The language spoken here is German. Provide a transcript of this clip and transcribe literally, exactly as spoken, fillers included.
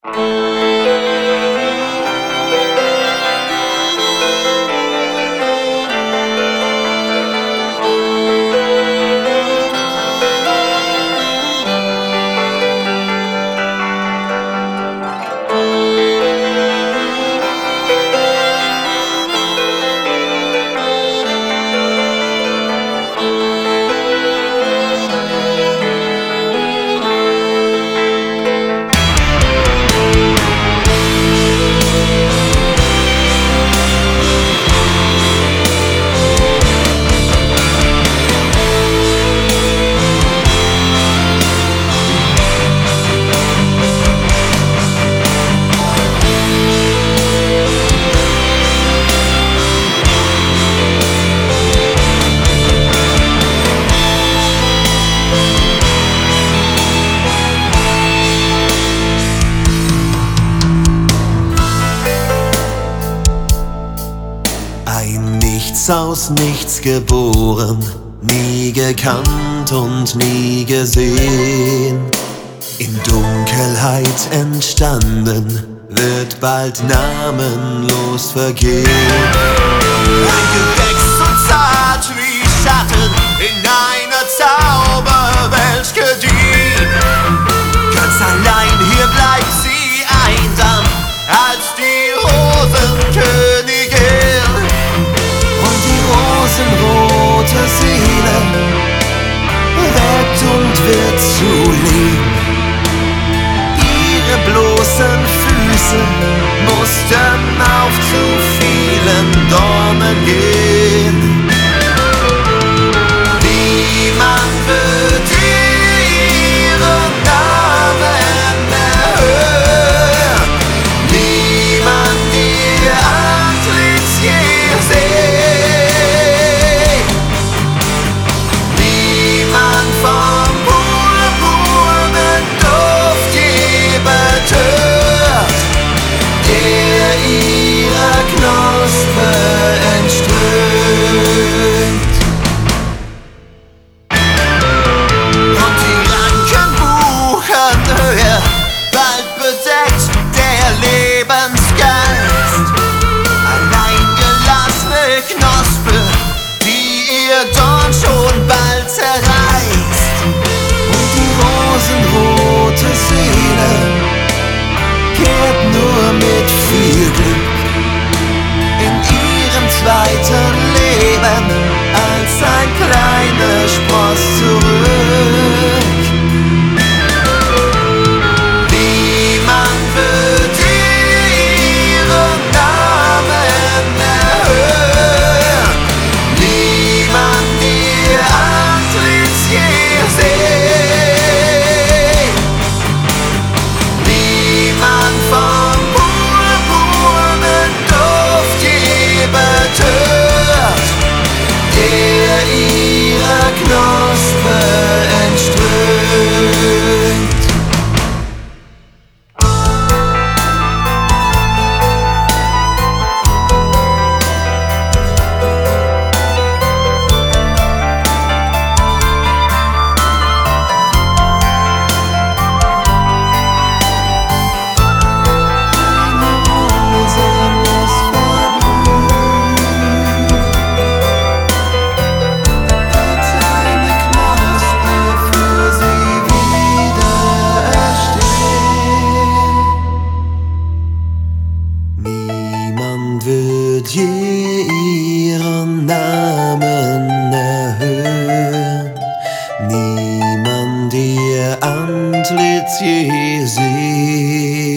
Ein Nichts aus Nichts geboren, nie gekannt und nie gesehen. In Dunkelheit entstanden, wird bald namenlos vergehen. Ein Gewächs so zart wie Schatten in einer Zauberwelt gediehen. Ganz allein hier bleibt sie einsam als die Rosenkönigin. Und die rosenrote Seele lebt und wird zu Leben. Ihre bloßen Füße mussten auf zu vielen Dornen gehen. Niemand wird ihren Namen erhören, niemand ihr Antlitz je sehen, niemand vom purpurnen Duft je betört, der ihrer Knospe entströmt. Und die Ranken wuchern höher, bald bedeckt der Lebensgeist. Allein gelassene Knospe, die ihr Dorn schon bald zerreißt. Und die rosenrote Seele kehrt nur mit viel Glück in ihrem zweiten Leben als ein kleiner Spross zurück. Niemand wird ihren Namen erhören, niemand ihr Antlitz je sehen, niemand vom purpurnen Duft je betört, der ihrer Knospe entströmt. Niemand wird je ihren Namen erhören, niemand ihr Antlitz je sehen.